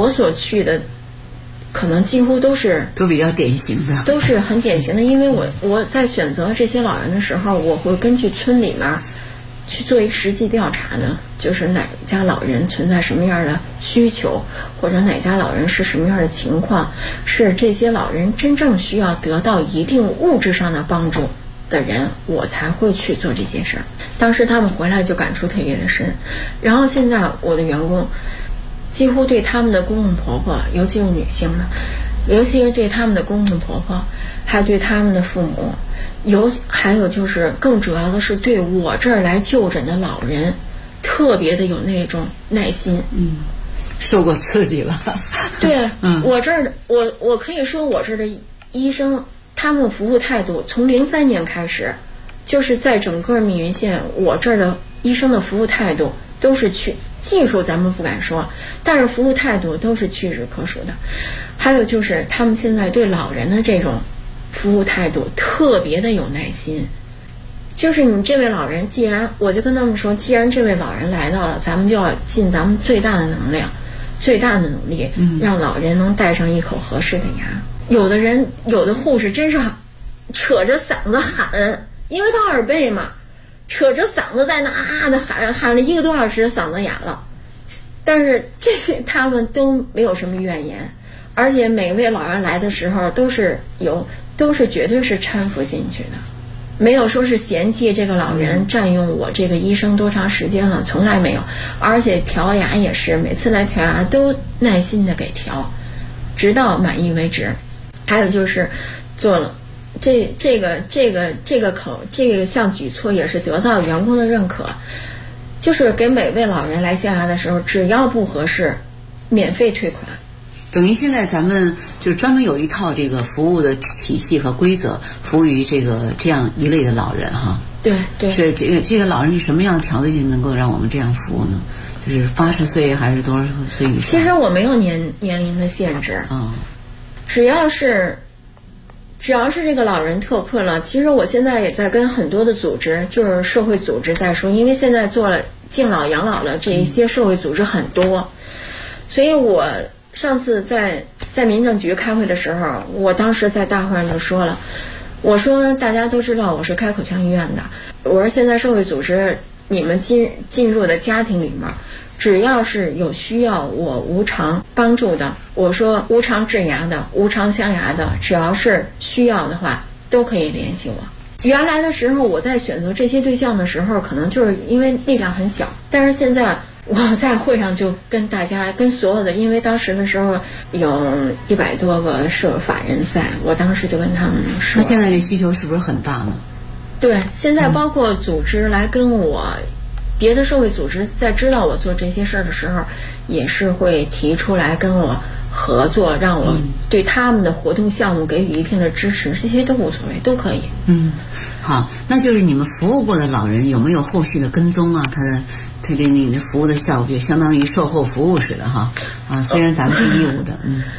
可能几乎都比较典型的， 都是很典型的。因为我在选择这些老人的时候，我会根据村里面去做一个实际调查的，就是哪家老人存在什么样的需求，或者哪家老人是什么样的情况，是这些老人真正需要得到一定物质上的帮助的人，我才会去做这些事儿。当时他们回来就感触特别的深，然后现在我的员工几乎对他们的公公婆婆，尤其是女性的，尤其是对他们的公公婆婆，还对他们的父母，还有就是更主要的是对我这儿来就诊的老人，特别的有那种耐心。 受过刺激了。 对，我这儿我可以说我这儿的医生，他们服务态度从03年开始，就是在整个密云县，我这儿的医生的服务态度都是技术咱们不敢说，但是服务态度都是屈指可数的。还有就是他们现在对老人的这种服务态度特别的有耐心，就是你这位老人，我就跟他们说，既然这位老人来到了，咱们就要尽咱们最大的能量，最大的努力，让老人能带上一口合适的牙。有的护士真是扯着嗓子喊，因为他耳背嘛，扯着嗓子在那啊的喊了1个多小时，嗓子哑了。但是这些他们都没有什么怨言，而且每位老人来的时候都是绝对是搀扶进去的，没有说是嫌弃这个老人占用我这个医生多长时间了，从来没有。而且调牙也是每次来调牙都耐心的给调，直到满意为止。还有就是做了这个项举措也是得到员工的认可，就是给每位老人来下牙的时候，只要不合适，免费退款。 等于现在咱们就是专门有一套这个服务的体系和规则，服务于这样一类的老人哈。 对， 是这个老人是什么样的条件能够让我们这样服务呢？就是80岁还是多少岁以上？ 其实我没有年龄的限制啊，只要是这个老人特困了，其实我现在也在跟很多的组织，就是社会组织在说，因为现在做了敬老养老的这一些社会组织很多，所以我上次在民政局开会的时候，我当时在大会上就说了，我说大家都知道我是开口腔医院的，我说现在社会组织你们进入的家庭里面，只要是有需要我无偿帮助的，我说无偿治牙的、无偿镶牙的，只要是需要的话都可以联系我。原来的时候我在选择这些对象的时候，可能就是因为力量很小，但是现在我在会上就跟所有的，因为当时的时候有100多个社法人在，我当时就跟他们说， 那现在这需求是不是很大呢？ 对，现在包括组织来跟我，别的社会组织在知道我做这些事儿的时候，也是会提出来跟我合作，让我对他们的活动项目给予一定的支持，这些都无所谓，都可以。 好，那就是你们服务过的老人有没有后续的跟踪啊？ 它这你的服务的效果就相当于售后服务似的哈啊，虽然咱们是义务的，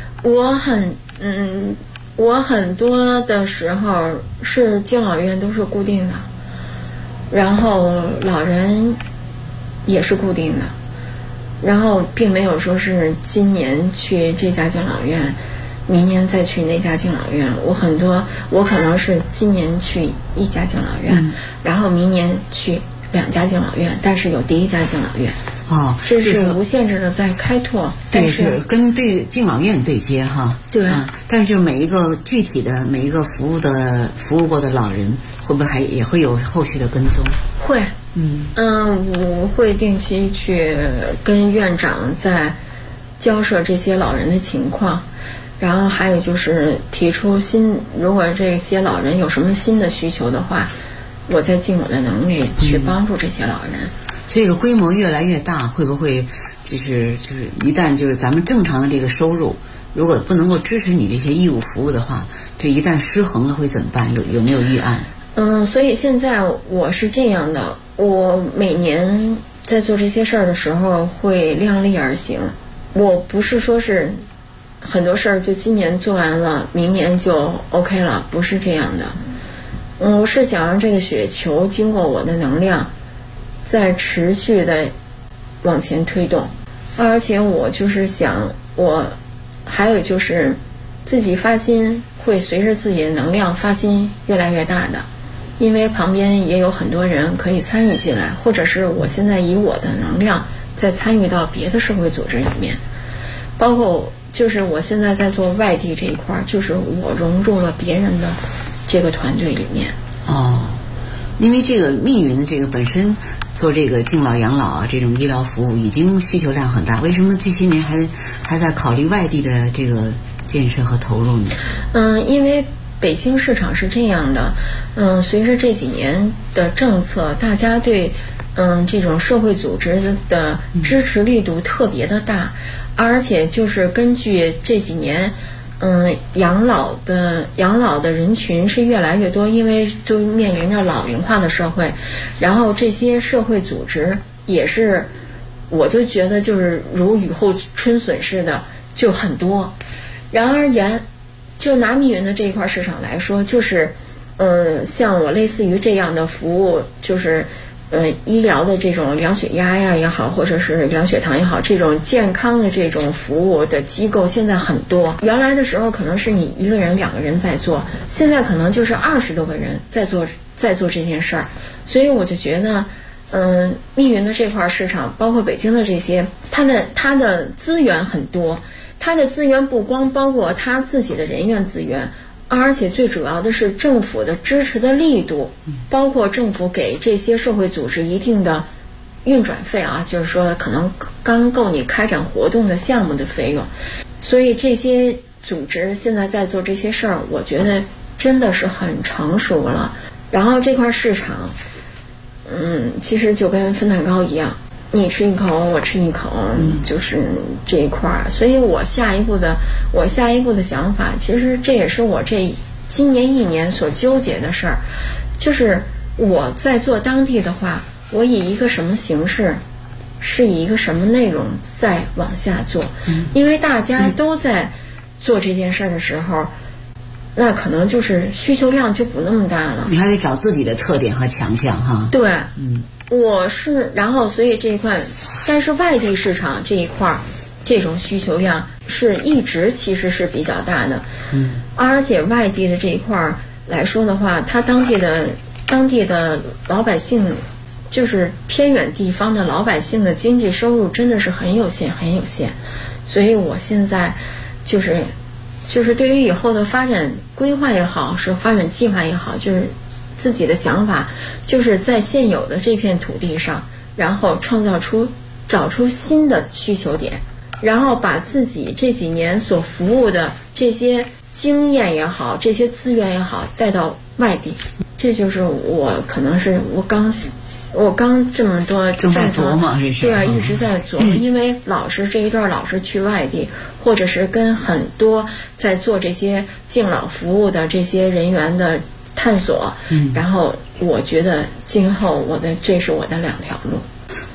我很多的时候是敬老院都是固定的，然后老人也是固定的，然后并没有说是今年去这家敬老院，明年再去那家敬老院。我可能是今年去一家敬老院，然后明年去2家敬老院，但是有第1家敬老院。这是无限制的在开拓， 对，是跟敬老院对接哈。 对， 但是就每一个具体的每一个服务过的老人，会不会也会有后续的跟踪？ 会，我会定期去跟院长在交涉这些老人的情况，然后还有就是提出如果这些老人有什么新的需求的话，我再尽我的能力去帮助这些老人。 这个规模越来越大，会不会就是一旦就是咱们正常的这个收入，如果不能够支持你这些义务服务的话，这一旦失衡了会怎么办？有没有预案？ 所以现在我是这样的，我每年在做这些事儿的时候会量力而行，我不是说是很多事儿就今年做完了，明年就 OK 了，不是这样的。我是想让这个雪球经过我的能量再持续的往前推动，而且我就是想，还有就是自己发心会随着自己的能量发心越来越大的，因为旁边也有很多人可以参与进来，或者是我现在以我的能量再参与到别的社会组织里面，包括就是我现在在做外地这一块，就是我融入了别人的这个团队里面。 因为这个密云这个本身做这个敬老养老啊这种医疗服务已经需求量很大，为什么这些年还在考虑外地的这个建设和投入呢？ 因为北京市场是这样的，随着这几年的政策，大家对这种社会组织的支持力度特别的大，而且就是根据这几年养老的人群是越来越多，因为就面临着老龄化的社会，然后这些社会组织也是，我就觉得就是如雨后春笋似的就很多。然而就拿密云的这一块市场来说，就是像我类似于这样的服务，就是医疗的这种量血压呀也好，或者是量血糖也好，这种健康的这种服务的机构现在很多。原来的时候可能是你1个人2个人在做，现在可能就是20多个人在做这件事儿。所以我就觉得密云的这块市场，包括北京的这些，它的资源很多，它的资源不光包括它自己的人员资源，而且最主要的是政府的支持的力度，包括政府给这些社会组织一定的运转费啊，就是说可能刚够你开展活动的项目的费用。所以这些组织现在在做这些事儿，我觉得真的是很成熟了。然后这块市场其实就跟分蛋糕一样，你吃一口我吃一口，就是这一块儿。所以我下一步的想法，其实这也是我今年1年所纠结的事儿，就是我在做当地的话，我以一个什么形式，是以一个什么内容再往下做。因为大家都在做这件事儿的时候，那可能就是需求量就不那么大了。 你还得找自己的特点和强项哈。 对，然后所以这一块，但是外地市场这一块这种需求量是一直其实是比较大的。而且外地的这一块来说的话，它当地的老百姓，就是偏远地方的老百姓的经济收入真的是很有限。所以我现在就是对于以后的发展规划也好，是发展计划也好，就是自己的想法，就是在现有的这片土地上，然后找出新的需求点，然后把自己这几年所服务的这些经验也好，这些资源也好，带到外地。这就是我可能是我刚这么多正在琢磨，这是对，一直在琢磨。因为这一段老是去外地，或者是跟很多在做这些敬老服务的这些人员的探索，然后我觉得今后这是我的2条路。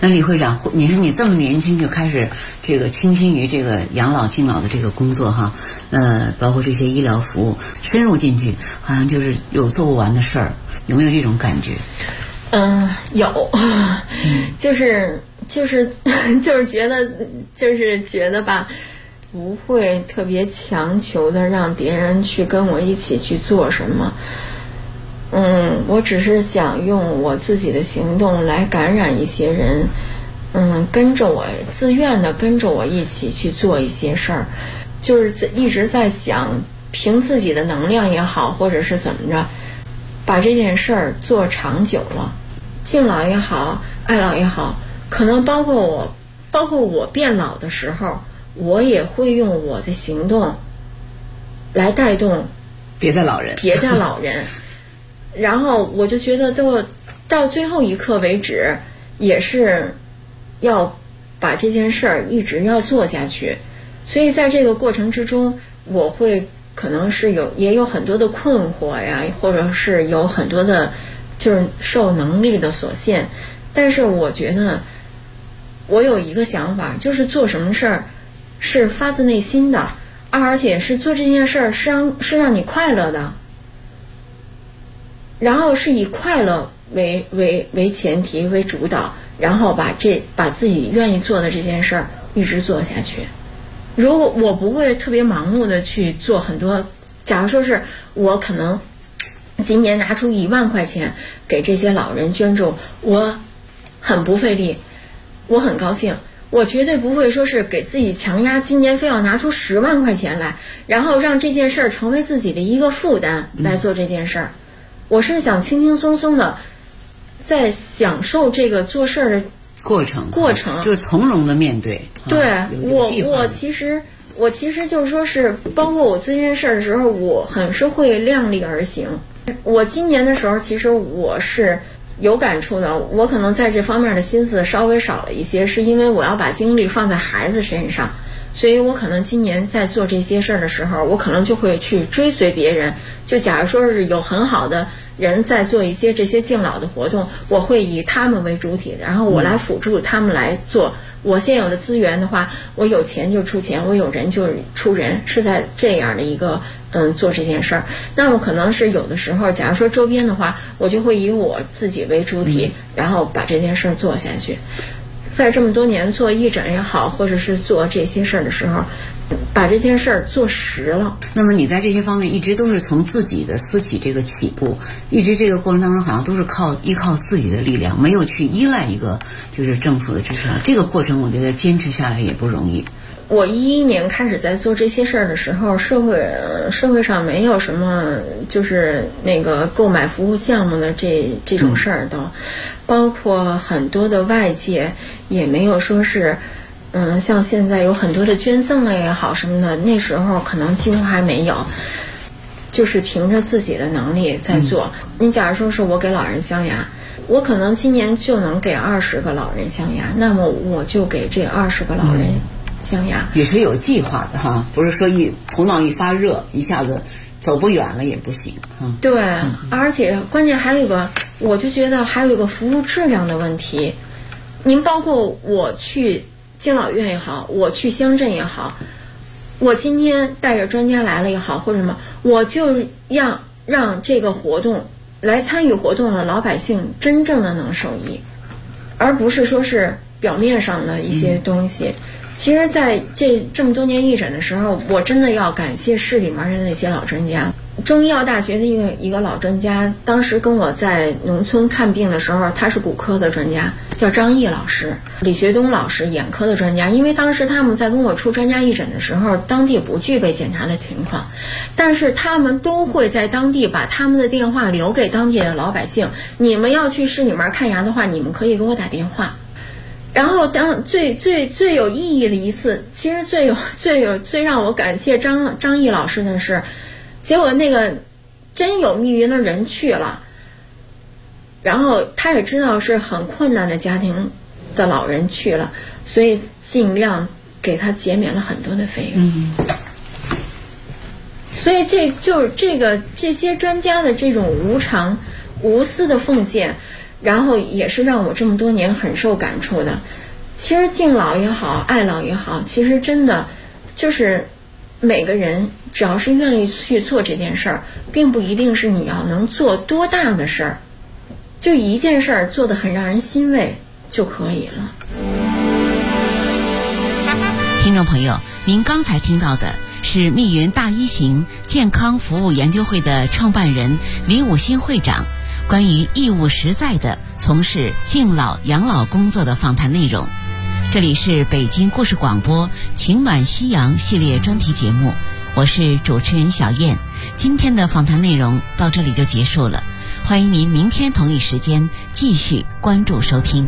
那李会长，你说你这么年轻就开始这个倾心于这个养老敬老的这个工作哈，包括这些医疗服务，深入进去，好像就是有做不完的事儿，有没有这种感觉？ 有，就是觉得吧，不会特别强求的让别人去跟我一起去做什么。我只是想用我自己的行动来感染一些人，跟着我，自愿的跟着我一起去做一些事儿，就是一直在想，凭自己的能量也好，或者是怎么着，把这件事儿做长久了。敬老也好，爱老也好，可能包括我变老的时候，我也会用我的行动来带动别的老人。然后我就觉得到最后一刻为止，也是要把这件事儿一直要做下去。所以在这个过程之中，我会可能是也有很多的困惑呀，或者是有很多的就是受能力的所限。但是我觉得我有一个想法，就是做什么事儿是发自内心的，而且是做这件事儿是让你快乐的，然后是以快乐为前提为主导，然后把自己愿意做的这件事儿一直做下去。如果我不会特别盲目的去做很多，假如说是我可能今年拿出1万块钱给这些老人捐助，我很不费力，我很高兴，我绝对不会说是给自己强压，今年非要拿出10万块钱来，然后让这件事儿成为自己的一个负担来做这件事儿。我是想轻轻松松的在享受这个做事儿的过程， 就是从容的面对。 对，我其实就是说是，包括我做这件事儿的时候，我很是会量力而行。我今年的时候，其实我是有感触的，我可能在这方面的心思稍微少了一些，是因为我要把精力放在孩子身上，所以我可能今年在做这些事儿的时候，我可能就会去追随别人。就假如说是有很好的人在做一些这些敬老的活动，我会以他们为主体，然后我来辅助他们来做。我现有的资源的话，我有钱就出钱，我有人就出人，是在这样的一个做这件事儿。那么可能是有的时候，假如说周边的话，我就会以我自己为主体，然后把这件事儿做下去。在这么多年做义诊也好，或者是做这些事儿的时候，把这件事儿做实了。 那么你在这些方面一直都是从自己的私企这个起步，一直这个过程当中好像都是依靠自己的力量，没有去依赖一个就是政府的支持。这个过程我觉得坚持下来也不容易。 我2011年开始在做这些事儿的时候，社会上没有什么就是那个购买服务项目的这种事儿，都包括很多的外界也没有说是像现在有很多的捐赠了也好什么的，那时候可能几乎还没有，就是凭着自己的能力在做。你假如说是我给老人镶牙，我可能今年就能给20个老人镶牙，那么我就给这20个老人镶牙。 也是有计划的哈，不是说头脑一发热一下子走不远了也不行。 对，而且关键还有一个，我就觉得还有一个服务质量的问题。您包括我去敬老院也好，我去乡镇也好，我今天带着专家来了也好，或者什么，我就让这个活动来参与活动的老百姓真正的能受益，而不是说是表面上的一些东西。其实在这么多年义诊的时候，我真的要感谢市里面的那些老专家。中医药大学的一个老专家，当时跟我在农村看病的时候，他是骨科的专家，叫张毅老师，李学东老师眼科的专家。因为当时他们在跟我出专家义诊的时候，当地不具备检查的情况，但是他们都会在当地把他们的电话留给当地的老百姓，你们要去市里面看牙的话，你们可以给我打电话。然后当最有意义的一次，其实最让我感谢张毅老师的是，结果那个真有密云的人去了，然后他也知道是很困难的家庭的老人去了，所以尽量给他减免了很多的费用。所以这些专家的这种无偿无私的奉献， 然后也是让我这么多年很受感触的。其实敬老也好，爱老也好，其实真的就是每个人只要是愿意去做这件事儿，并不一定是你要能做多大的事儿，就一件事儿做得很让人欣慰就可以了。 听众朋友，您刚才听到的是密云大一行健康服务研究会的创办人李武新会长关于义务实在的从事敬老养老工作的访谈内容。这里是北京故事广播情暖夕阳系列专题节目，我是主持人小燕。今天的访谈内容到这里就结束了，欢迎您明天同一时间继续关注收听。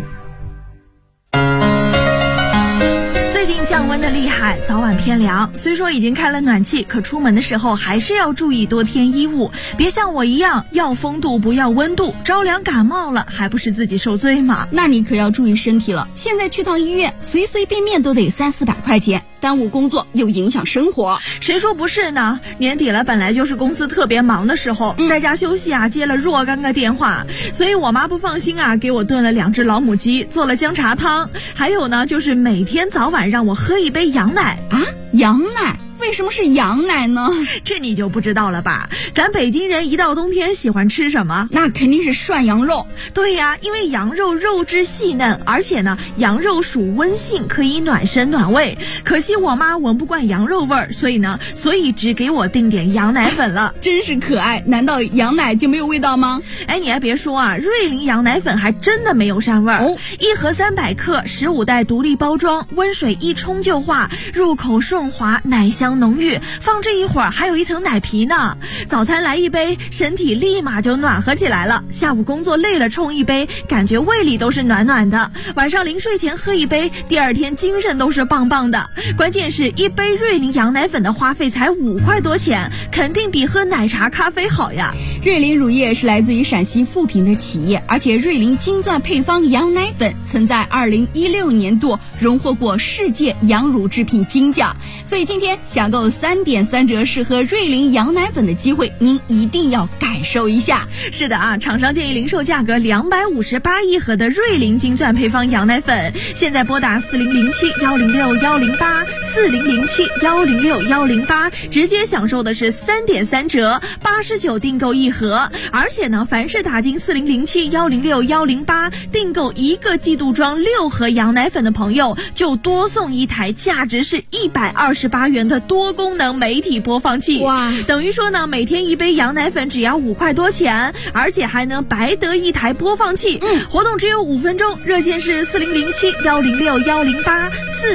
最近降温的厉害，早晚偏凉，虽说已经开了暖气，可出门的时候还是要注意多添衣物，别像我一样要风度不要温度，着凉感冒了还不是自己受罪吗？ 那你可要注意身体了，现在去趟医院随随便便都得300-400块钱，耽误工作又影响生活。 谁说不是呢？年底了，本来就是公司特别忙的时候，在家休息啊，接了若干个电话，所以我妈不放心啊，给我炖了2只老母鸡，做了姜茶汤，还有呢就是每天早晚让我喝一杯羊奶啊。羊奶？为什么是羊奶呢？ 这你就不知道了吧？咱北京人一到冬天喜欢吃什么？ 那肯定是涮羊肉。 对呀，因为羊肉肉质细嫩，而且呢，羊肉属温性，可以暖身暖胃。可惜我妈闻不惯羊肉味儿，所以只给我订点羊奶粉了。 真是可爱，难道羊奶就没有味道吗？ 哎，你还别说啊，瑞麟羊奶粉还真的没有膻味儿。1盒300克，15袋独立包装，温水一冲就化，入口顺滑，奶香浓郁，放这一会儿还有一层奶皮呢。早餐来一杯，身体立马就暖和起来了。下午工作累了冲一杯，感觉胃里都是暖暖的。晚上临睡前喝一杯，第二天精神都是棒棒的。关键是一杯瑞麟羊奶粉的花费才5块多钱，肯定比喝奶茶咖啡好呀。 瑞麟乳业是来自于陕西富平的企业，而且瑞麟金钻配方羊奶粉曾在2016年度荣获过世界羊乳制品金奖，所以今天享购3点3折试喝瑞麟羊奶粉的机会，您一定要感受一下。 是的啊，厂商建议零售价格258一盒的瑞麟金钻配方羊奶粉，现在拨打4007-106-108 4007-106-108，直接享受的是3点3折，89订购一盒。而且呢，凡是打进4007-106-108订购1个季度装6盒羊奶粉的朋友，就多送1台价值是128元的多功能媒体播放器。哇，等于说呢，每天一杯羊奶粉只要5块多钱，而且还能白得1台播放器。活动只有5分钟，热线是4007-106-108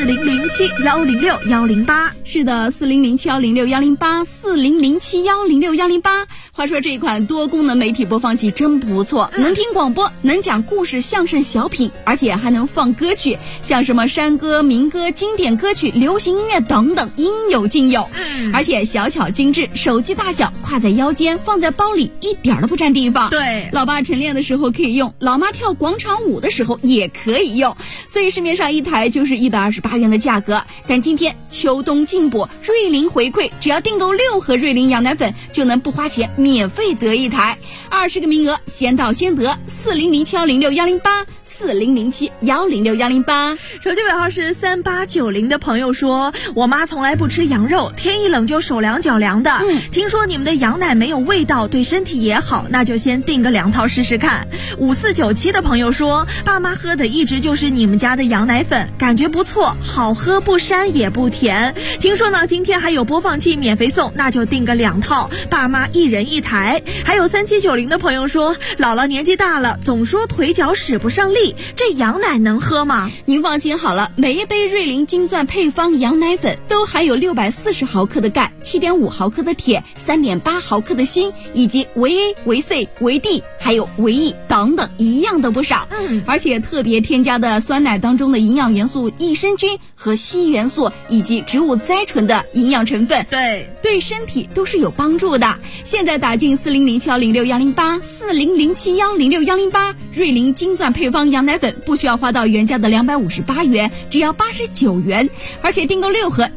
4007-106-108。 是的，4007-106-108 4007-106-108。话说这款多功能媒体播放器真不错，能听广播，能讲故事、相声、小品，而且还能放歌曲，像什么山歌、民歌、经典歌曲、流行音乐等等，应有尽有。而且小巧精致，手机大小，挎在腰间，放在包里，一点都不占地方。 对， 老爸晨练的时候可以用，老妈跳广场舞的时候也可以用，所以市面上1台就是128元的价格。但今天秋冬进补，瑞麟回馈，只要订购6盒瑞麟羊奶粉，就能不花钱免费得1台，20个名额，先到先得。4007-106-108 4007-106-108。 手机尾号是3890的朋友说，我妈从来不吃羊肉，天一冷就手凉脚凉的。听说你们的羊奶没有味道，对身体也好，那就先订个2套试试看。5497的朋友说，爸妈喝的一直就是你们家的羊奶粉，感觉不错，好喝不膻也不甜。听说呢，今天还有播放器免费送，那就订个2套，爸妈1人1台。还有3790的朋友说，姥姥年纪大了，总说腿脚使不上力，这羊奶能喝吗？ 您放心好了，每一杯瑞麟金钻配方羊奶粉都含有640毫克的钙、7.5毫克的铁、3.8毫克的锌，以及维 A、维 C、维 D 还有维 E 等等，一样都不少。而且特别添加的酸奶当中的营养元素益生菌和硒元素以及植物甾醇的营养成分，对身体都是有帮助的。现在打进4007-106-108 4007-106-108，瑞麟金钻配方羊奶粉不需要花到原价的258元，只要89元，而且订购6盒